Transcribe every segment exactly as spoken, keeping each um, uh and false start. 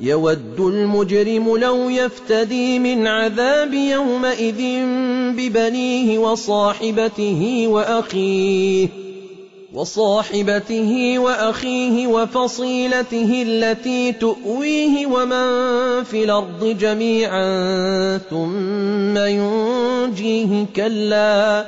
يود المجرم لو يفتدي من عذاب يومئذ ببنيه وصاحبته وأخيه وصاحبته وأخيه وفصيلته التي تؤويه ومن في الأرض جميعا ثم ينجيه كلا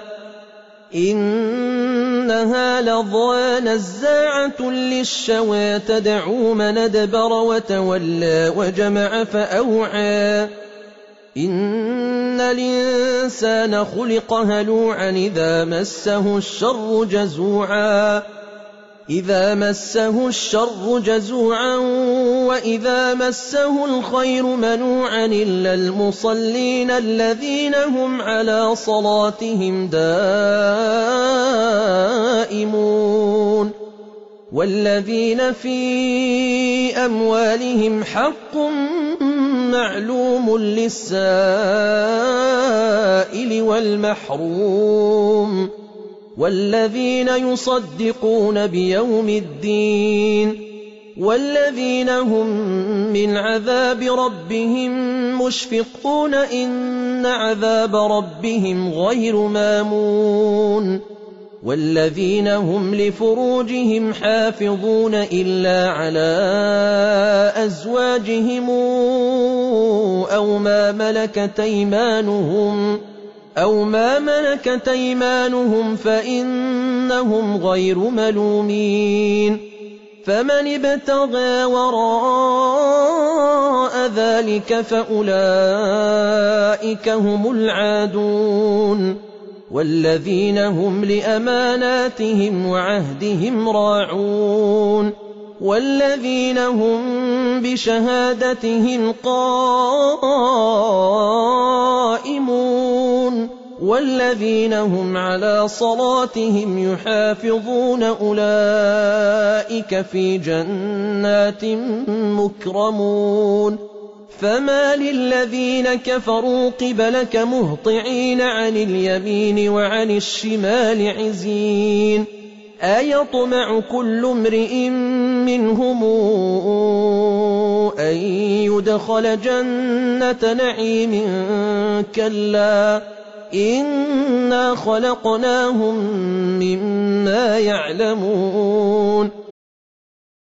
إنها لظى نزاعة للشوى تدعو من أدبر وتولى وجمع فأوعى إن الإنسان خلق هلوعا إذا مسه الشر جزوعا إذا مسه الشر جزوعا وإذا مسه الخير منوعا إلا المصلين الذين هم على صلاتهم دائمون والذين في أموالهم حق معلوم للسائل والمحروم والذين يصدقون بيوم الدين والذين هم من عذاب ربهم مشفقون إن عذاب ربهم غير مامون والذين هم لفروجهم حافظون إلا على أزواجهم أو ما ملكت أيمانهم أو ما ملكت أيمانهم فإنهم غير ملومين فمن ابتغى وراء ذلك فأولئك هم العادون والذين هم لأماناتهم وعهدهم راعون والذين هم بشهادتهم قائمون والذين هم على صلاتهم يحافظون أولئك في جنات مكرمون فما للذين كفروا قبلك مهطعين عن اليمين وعن الشمال عزين أيطمع كل امرئ منهم أن يدخل جنة نعيم كلا إنا خلقناهم مما يعلمون